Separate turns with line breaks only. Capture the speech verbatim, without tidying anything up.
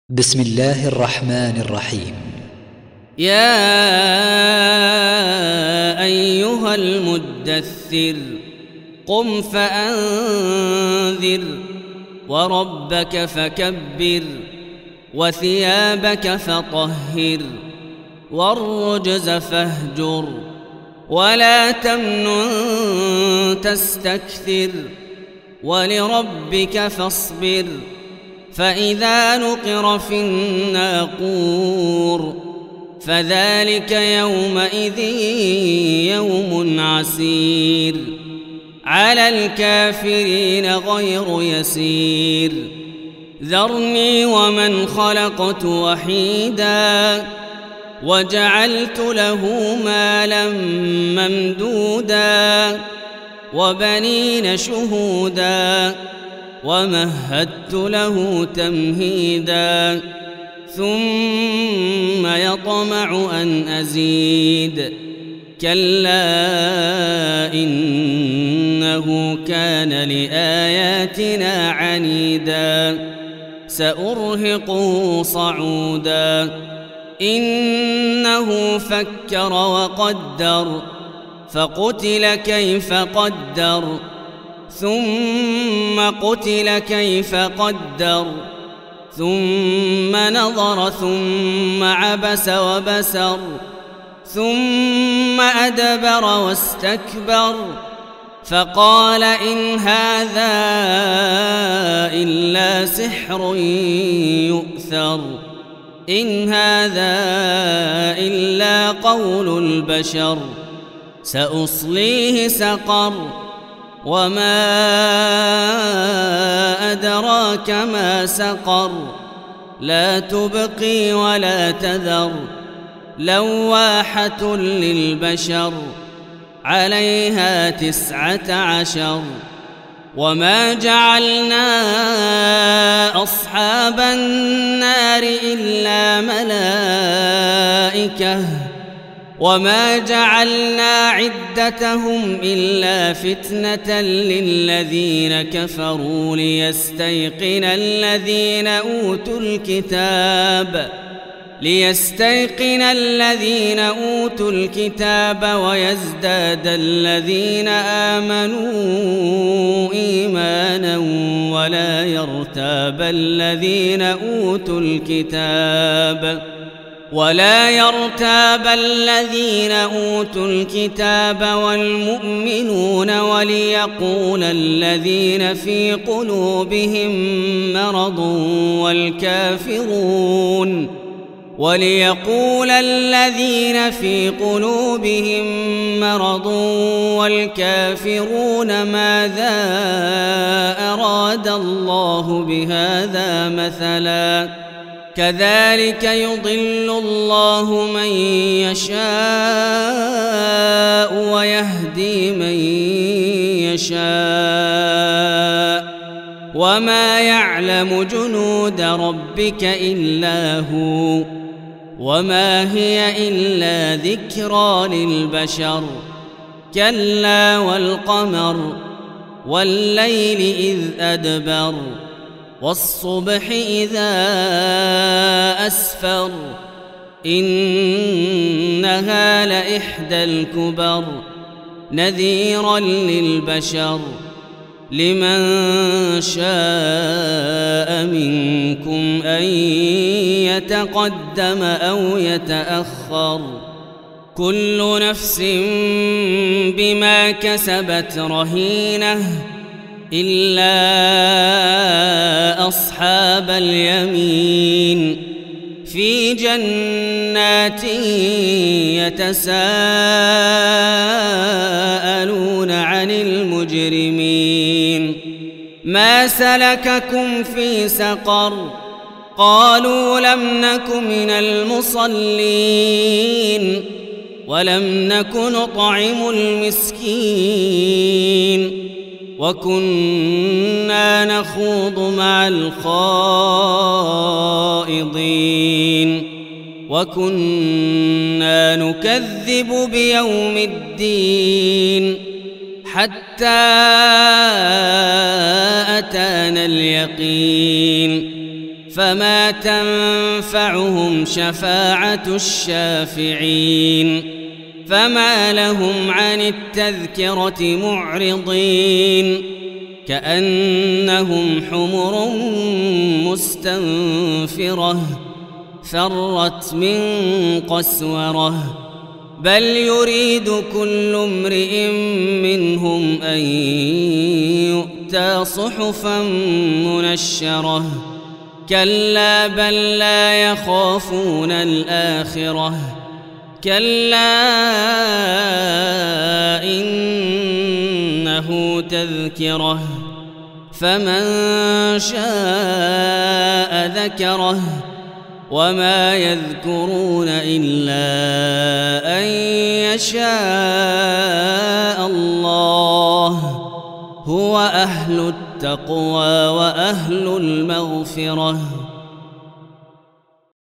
بسم الله الرحمن الرحيم.
يا أيها المدثر قم فأنذر وربك فكبر وثيابك فطهر والرجز فاهجر ولا تمنن تستكثر ولربك فاصبر فإذا نقر في الناقور فذلك يومئذ يوم عسير على الكافرين غير يسير ذرني ومن خلقت وحيدا وجعلت له مالا ممدودا وبنين شهودا ومهدت له تمهيدا ثم يطمع أن أزيد كلا إنه كان لآياتنا عنيدا سأرهقه صعودا إنه فكر وقدر فقتل كيف قدر ثم قتل كيف قدر ثم نظر ثم عبس وبسر ثم أدبر واستكبر فقال إن هذا إلا سحر يؤثر إن هذا إلا قول البشر سأصليه سقر وما أدراك ما سقر لا تبقي ولا تذر لواحة للبشر عليها تسعة عشر وما جعلنا أصحاب النار إلا ملائكة وما جعلنا عدتهم إلا فتنة للذين كفروا ليستيقن الذين أوتوا الكتاب ليستيقن الذين أوتوا الكتاب ويزداد الذين آمنوا إيمانا ولا يرتاب الذين أوتوا الكتاب ولا يرتاب الذين أوتوا الكتاب والمؤمنون وليقول الذين في قلوبهم مرض والكافرون وليقول الذين في قلوبهم مرض والكافرون ماذا أراد الله بهذا مثلا كذلك يضل الله من يشاء ويهدي من يشاء وما يعلم جنود ربك إلا هو وما هي إلا ذكرى للبشر كلا والقمر والليل إذ أدبر والصبح إذا أسفر إنها لإحدى الكبر نذيرا للبشر لمن شاء منكم أن يتقدم أو يتأخر كل نفس بما كسبت رهينة إلا أصحاب اليمين في جنات يتساءلون عن المجرمين ما سلككم في سقر قالوا لم نك من المصلين ولم نك نطعم المسكين وكنا نخوض مع الخائضين وكنا نكذب بيوم الدين حتى أتانا اليقين فما تنفعهم شفاعة الشافعين فما لهم عن التذكرة معرضين كأنهم حمر مستنفرة فرت من قسورة بل يريد كل امرئ منهم أن يؤتى صحفا منشرة كلا بل لا يخافون الآخرة كلا إنه تذكرة فمن شاء ذكره وما يذكرون إلا أن يشاء الله هو أهل التقوى وأهل المغفرة